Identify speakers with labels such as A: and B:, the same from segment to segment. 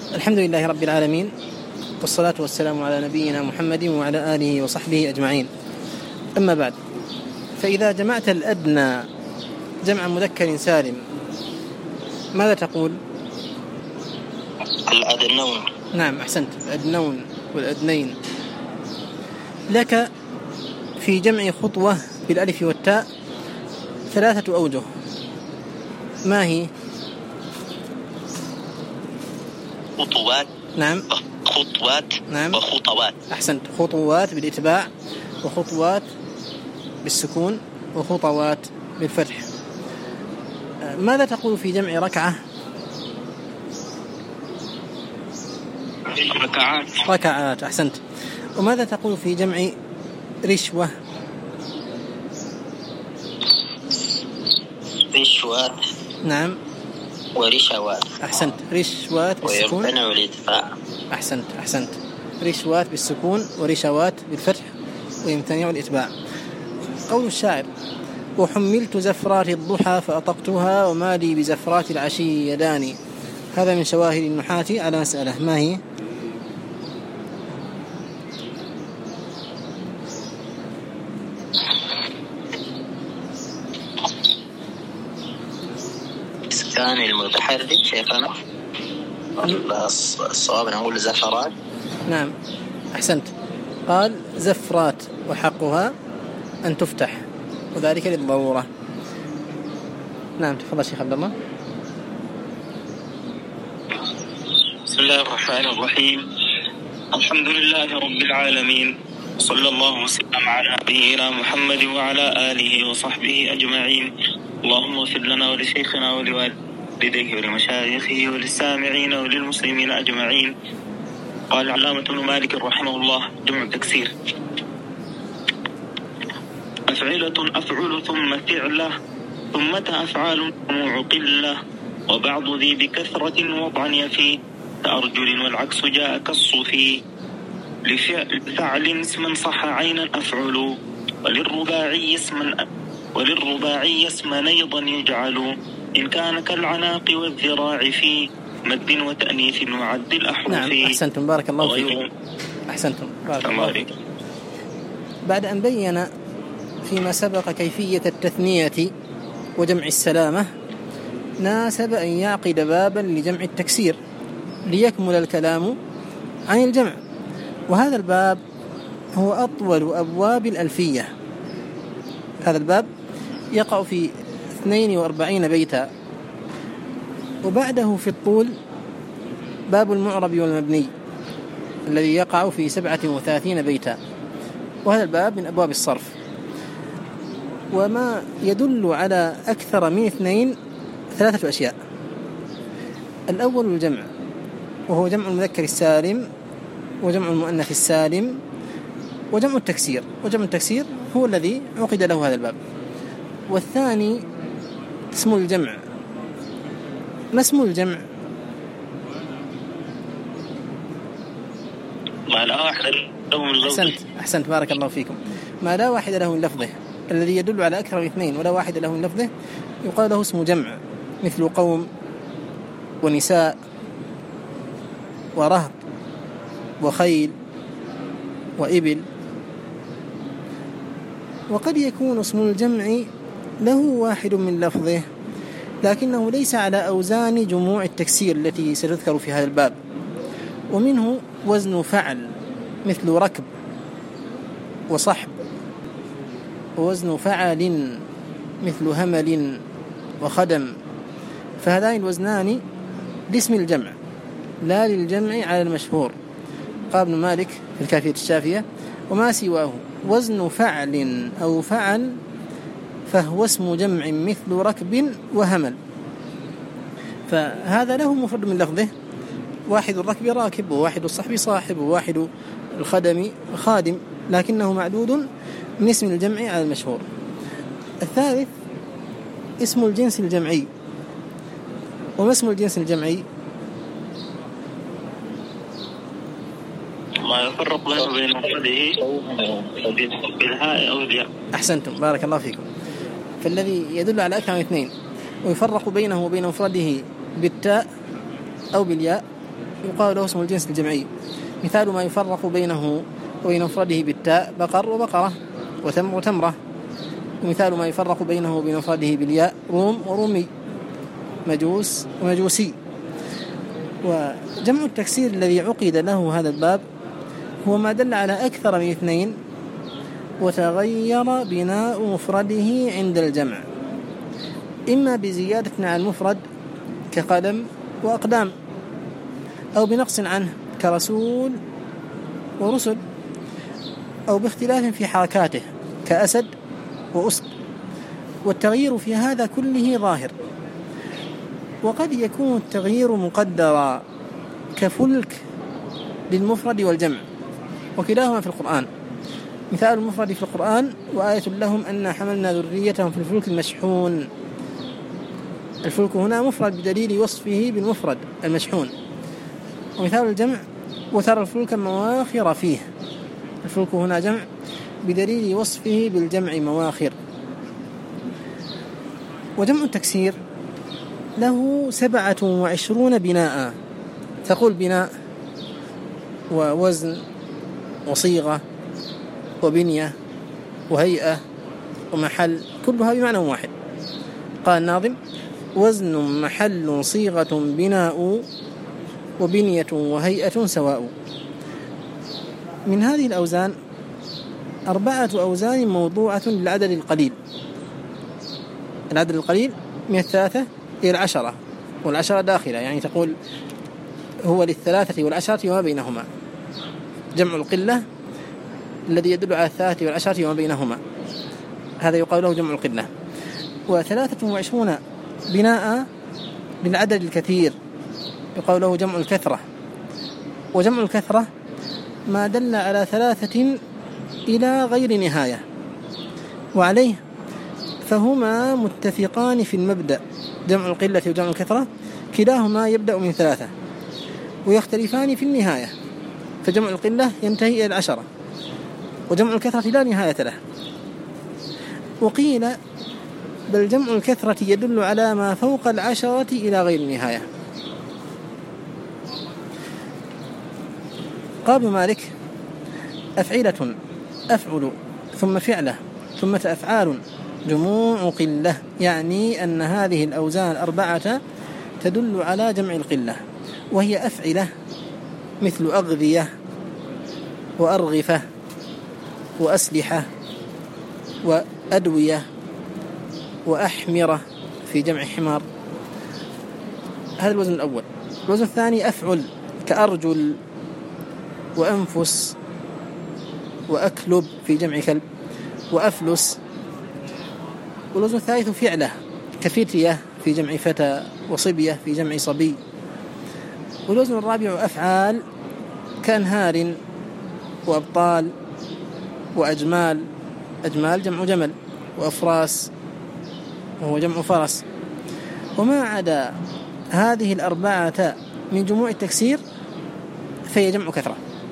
A: الحمد لله رب العالمين، والصلاة والسلام على نبينا محمد وعلى آله وصحبه أجمعين. أما بعد، فإذا جمعت الأدنى جمع مذكر سالم ماذا تقول؟
B: الأدنون.
A: نعم، أحسنت، الأدنون والأدنين. لك في جمع خطوة بالألف والتاء 3 أوجه، ما هي؟
B: خطوات.
A: نعم.
B: خطوات.
A: نعم.
B: وخطوات.
A: أحسنت، خطوات بالإتباع، وخطوات بالسكون، وخطوات بالفتح. ماذا تقول في جمع ركعة؟
B: ركعات.
A: ركعات، أحسنت. وماذا تقول في جمع رشوة؟
B: رشوات.
A: نعم.
B: ورشوات.
A: أحسنت، رشوات بالسكون.
B: ويمتنع الإتباع.
A: أحسنت، رشوات بالسكون ورشوات بالفتح ويمتنع الإتباع. قول الشاعر: وحملت زفرات الضحى فأطقتها وما لي بزفرات العشي يداني. هذا من شواهد النحاة على مسألة، ما هي؟
B: إسكان المتحرك شيخنا. الصواب نقول زفرات.
A: نعم، أحسنت. قال زفرات وحقها أن تفتح، وذلك للضرورة. نعم، تفضل شيخ عبد الله.
C: بسم الله الرحمن الرحيم. الحمد لله رب العالمين، صلى الله وسلم على نبينا محمد وعلى آله وصحبه أجمعين. اللهم اغفر لنا ولشيخنا ولوالديه ولمشايخه وللسامعين وللمسلمين أجمعين. قال العلامة ابن مالك رحمه الله: جمع تكسير: أفعلة أفعل ثم فعلة ثم أفعال جموع قلة وبعض ذي بكثرة وضعا يفي كأرجل والعكس جاء كالصفي. لفعل اسما صح عينا أفعل وللرباعي اسما أيضا يجعل إن كان كالعناق والذراع في مد وتأنيث وعد الأحرف.
A: نعم، أحسنتم، بارك الله فيكم. أحسنتم، بارك الله فيكم. بعد أن بين فيما سبق كيفية التثنية وجمع السلامة، ناسب أن يعقد بابا لجمع التكسير ليكمل الكلام عن الجمع. وهذا الباب هو أطول أبواب الألفية. هذا الباب يقع في 42 بيتا، وبعده في الطول باب المعرب والمبني الذي يقع في 37 بيتا، وهذا الباب من أبواب الصرف. وما يدل على أكثر من 2 3 أشياء. الأول الجمع، وهو جمع المذكر السالم وجمع المؤنث السالم وجمع التكسير، وجمع التكسير هو الذي عقد له هذا الباب. والثاني اسم الجمع. ما اسم الجمع؟
C: ما لا واحد له من لفظه.
A: أحسنت، بارك الله فيكم. ما لا واحد له من لفظه، الذي يدل على أكثر من 2 ولا واحد له من لفظه يقال له اسم جمع، مثل قوم ونساء ورهط وخيل وإبل. وقد يكون اسم الجمع له واحد من لفظه لكنه ليس على أوزان جموع التكسير التي ستذكر في هذا الباب، ومنه وزن فعل مثل ركب وصحب، ووزن فعل مثل همل وخدم. فهذان الوزنان لاسم الجمع لا للجمع على المشهور. قال ابن مالك في الكافية الشافية: وما سواه وزن فعل أو فعل فهو اسم جمع مثل ركب وهمل. فهذا له مفرد من لفظه: واحد الركب راكب، وواحد الصحب صاحب، وواحد الخدم خادم، لكنه معدود من اسم الجمع على المشهور. الثالث اسم الجنس الجمعي. وما اسم الجنس الجمعي؟
C: ما يفرق بين مفرده بالهاء أو الياء.
A: أحسنتم، بارك الله فيكم. فالذي يدل على أكثر من 2 ويفرق بينه وبين مفرده بالتاء أو بالياء يقال له اسم الجنس الجمعي. مثال ما يفرق بينه وبين مفرده بالتاء بقر وبقرة وتمر وتمرة. ومثال ما يفرق بينه وبين مفرده بالياء روم ورومي، مجوس ومجوسي. وجمع التكسير الذي عقد له هذا الباب هو ما دل على أكثر من اثنين وتغير بناء مفرده عند الجمع، إما بزيادة على المفرد كقدم وأقدام، أو بنقص عنه كرسول ورسل، أو باختلاف في حركاته كأسد وأسد. والتغيير في هذا كله ظاهر. وقد يكون التغيير مقدرا كفلك للمفرد والجمع، وكلاهما في القرآن. مثال المفرد في القرآن وآية لهم أن حملنا ذريتهم في الفلك المشحون. الفلك هنا مفرد بدليل وصفه بالمفرد المشحون. ومثال الجمع وترى الفلك مواخر فيه. الفلك هنا جمع بدليل وصفه بالجمع مواخر. وجمع التكسير له 27 بناء. تقول بناء ووزن وصيغة وبنية وهيئة ومحل، كلها بمعنى واحد. قال الناظم: وزن محل صيغة بناء وبنية وهيئة سواء. من هذه الأوزان 4 أوزان موضوعة للعدد القليل. العدد القليل من 3 إلى 10، والعشرة داخلة، يعني تقول هو لل3 وال10 وما بينهما. جمع القلة الذي يدل على 3 وال10 وما بينهما، هذا يقال له جمع القلة. و23 بناء للعدد الكثير يقال له جمع الكثرة. وجمع الكثرة ما دل على 3 إلى غير نهاية، وعليه فهما متفقان في المبدأ. جمع القلة وجمع الكثرة كلاهما يبدأ من 3، ويختلفان في النهاية، فجمع القلة ينتهي إلى 10، وجمع الكثرة لا نهاية له. وقيل بل جمع الكثرة يدل على ما فوق 10 إلى غير النهاية. قال مالك: أفعلة أفعل ثم فعلة ثم أفعال جموع قلة، يعني أن هذه الأوزان 4 تدل على جمع القلة، وهي أفعلة مثل أغذية وأرغفة وأسلحة وأدوية وأحمرة في جمع حمار. هذا الوزن الأول. الوزن الثاني أفعل كأرجل وأنفس وأكلب في جمع كلب وأفلس. والوزن الثالث فعلة كفتية في جمع فتى وصبية في جمع صبي. والوزن الرابع أفعال كأنهار وأبطال وأجمال. أجمال جمع جمل، وأفراس وهو جمع فرس. وما عدا هذه 4 من جموع التكسير فهي جمع كثرة.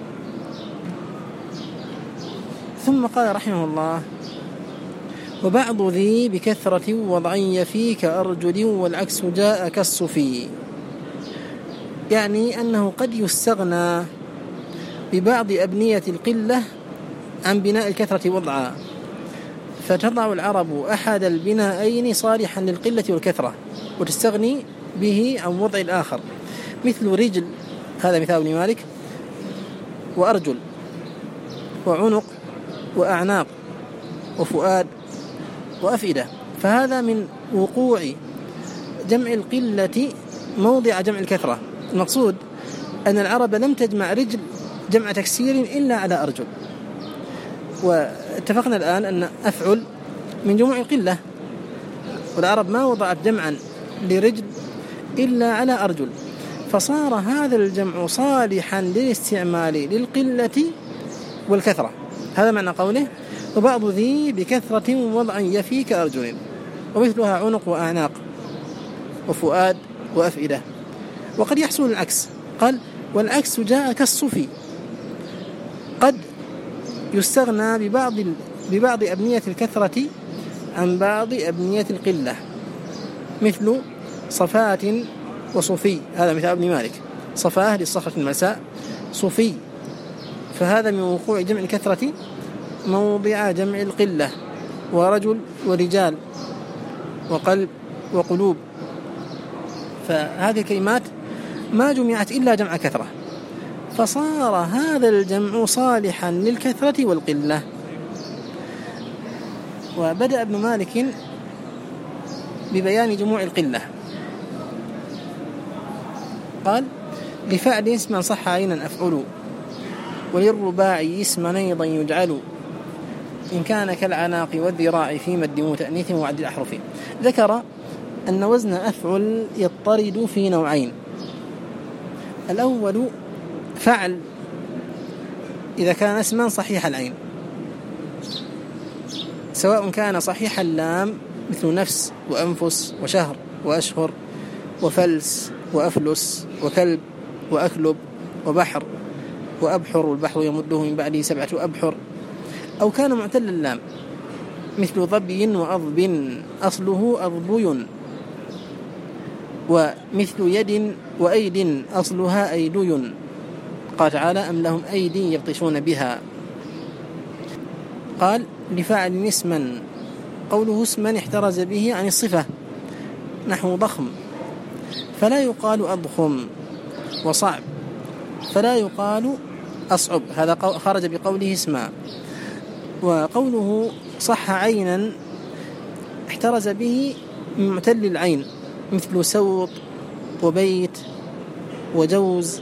A: ثم قال رحمه الله: وبعض ذي بكثرة وضعي في كأرجل والعكس جاء كالصفي. يعني أنه قد يستغنى ببعض أبنية القلة عن بناء الكثرة وضعا، فتضع العرب أحد البنائين صالحا للقلة والكثرة وتستغني به عن وضع الآخر، مثل رجل، هذا مثال ابن مالك، وأرجل وعنق وأعناق وفؤاد وأفئدة. فهذا من وقوع جمع القلة موضع جمع الكثرة. المقصود أن العرب لم تجمع رجل جمع تكسير إلا على أرجل. واتفقنا الآن أن أفعل من جموع القلة، والعرب ما وضعت جمعا لرجل إلا على أرجل، فصار هذا الجمع صالحا للاستعمال للقلة والكثرة. هذا معنى قوله: وبعض ذي بكثرة وضعا يفي كأرجل، ومثلها عنق وأعناق وفؤاد وأفئدة. وقد يحصل العكس، قال: والعكس جاء كالصفي، قد يستغنى ببعض أبنية الكثرة عن بعض أبنية القلة، مثل صفات وصفي، هذا مثال ابن مالك. صفاه للصخرة الملساء صفي، فهذا من وقوع جمع الكثرة موضع جمع القلة، ورجل ورجال وقلب وقلوب، فهذه الكلمات ما جمعت إلا جمع كثرة، فصار هذا الجمع صالحا للكثرة والقلة. وبدأ ابن مالك ببيان جموع القلة، قال: لفعل اسما صح عينا أفعل، وللرباعي اسما أيضا يجعل، إن كان كالعناق والذراع في مد وتأنيث وعد الأحرف. ذكر أن وزن أفعل يضطرد في نوعين: الأول فعل إذا كان اسما صحيح العين، سواء كان صحيح اللام مثل نفس وأنفس وشهر وأشهر وفلس وأفلس وكلب وأكلب وبحر وأبحر، والبحر يمده من بعده 7 أبحر، أو كان معتل اللام مثل ضبي وأضب أصله أضبي، ومثل يد وأيد أصلها أيدي، قال تعالى: أم لهم أيدي يبطشون بها. قال: لفاعل اسما، قوله اسما احترز به عن الصفة، نحو ضخم فلا يقال أضخم، وصعب فلا يقال أصعب، هذا خرج بقوله اسما. وقوله صح عينا احترز به من معتل العين مثل سوط وبيت وجوز،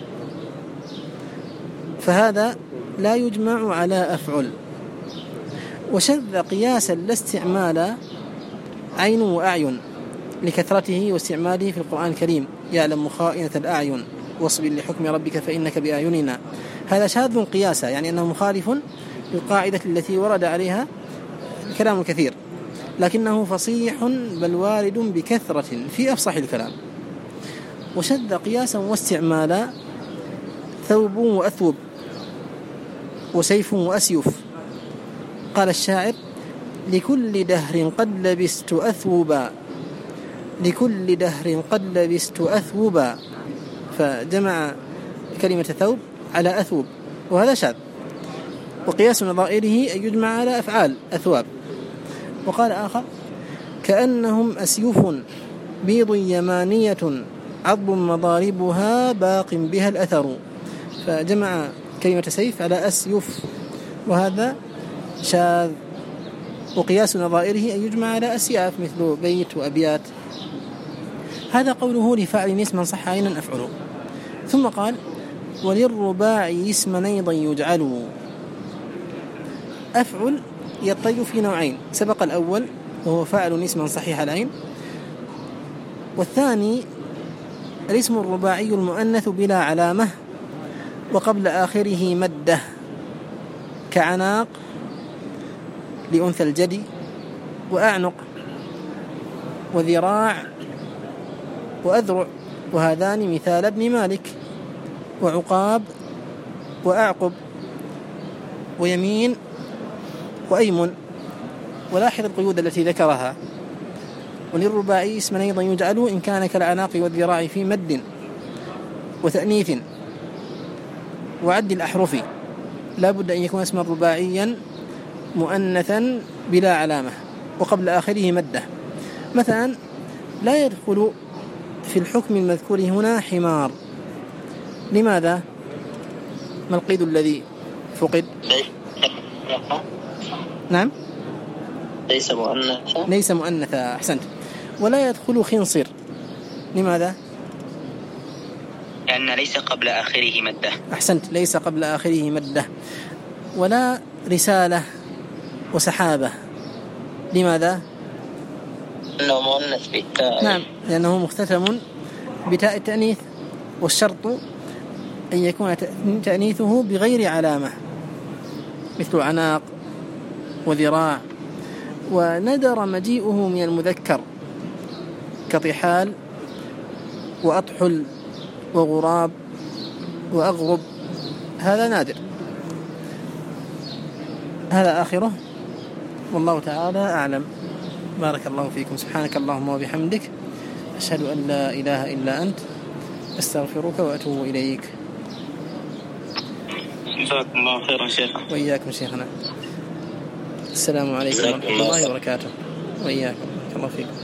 A: فهذا لا يجمع على أفعل. وشذ قياسا لا استعمال عين وأعين لكثرته واستعماله في القرآن الكريم: يعلم خائنة الأعين واصبر لحكم ربك فإنك بأعيننا. هذا شاذ قياسا، يعني أنه مخالف للقاعدة التي ورد عليها الكلام الكثير، لكنه فصيح بل وارد بكثرة في أفصح الكلام. وشذ قياسا واستعمالا ثوب وأثوب وسيف وأسيف. قال الشاعر: لكل دهر قد لبست أثوبا، لكل دهر قد لبست أثوبا، فجمع كلمة ثوب على أثوب، وهذا شاذ. وقياس نظائره أن يجمع على أفعال أثواب. وقال آخر: كأنهم أسيوف بيض يمانية عضب مضاربها باق بها الأثر، فجمع كلمة سيف على أسيوف، وهذا شاذ. وقياس نظائره أن يجمع على أسياف مثل بيت وأبيات. هذا قوله لفاعل اسما صح عينا أفعل. ثم قال: وللرباعي اسما أيضا يجعل. أفعل يضطرد في نوعين: سبق الأول وهو فاعل اسما صحيح العين، والثاني الاسم الرباعي المؤنث بلا علامة وقبل آخره مدة، كعناق لأنثى الجدي، وأعنق، وذراع، وأذرع، وهذان مثال ابن مالك، وعقاب، وأعقب، ويمين، وأيمن. ولاحظ القيود التي ذكرها: وللرباعي اسما أيضا يجعل إن كان كالعناق والذراع في مد وتأنيث وعد الأحرف، لا بد أن يكون اسما رباعيا مؤنثا بلا علامة وقبل آخره مدة. مثلا لا يدخل في الحكم المذكور هنا حمار. لماذا؟ ما القيد الذي فقد؟ نعم،
B: ليس مؤنثا.
A: ليس مؤنثا، أحسنت. ولا يدخل خنصر. لماذا؟
B: لأن ليس قبل آخره مدة.
A: أحسنت، ليس قبل آخره مدة. ولا رسالة وسحابة. لماذا؟
B: أنه مؤنث بالتاء.
A: نعم، لأنه مختتم بتاء التأنيث، والشرط أن يكون تأنيثه بغير علامة مثل عناق وذراع. وندر مجيئه من المذكر كطحال وأطحل وغراب وأغرب، هذا نادر. هذا آخره، والله تعالى أعلم. بارك الله فيكم. سبحانك اللهم وبحمدك، أشهد أن لا إله إلا أنت، أستغفرك وأتوب إليك.
C: جزاكم الله خيرا شيخ.
A: وإياكم شيخنا. السلام عليكم ورحمة الله وبركاته. وإياكم. الله فيكم.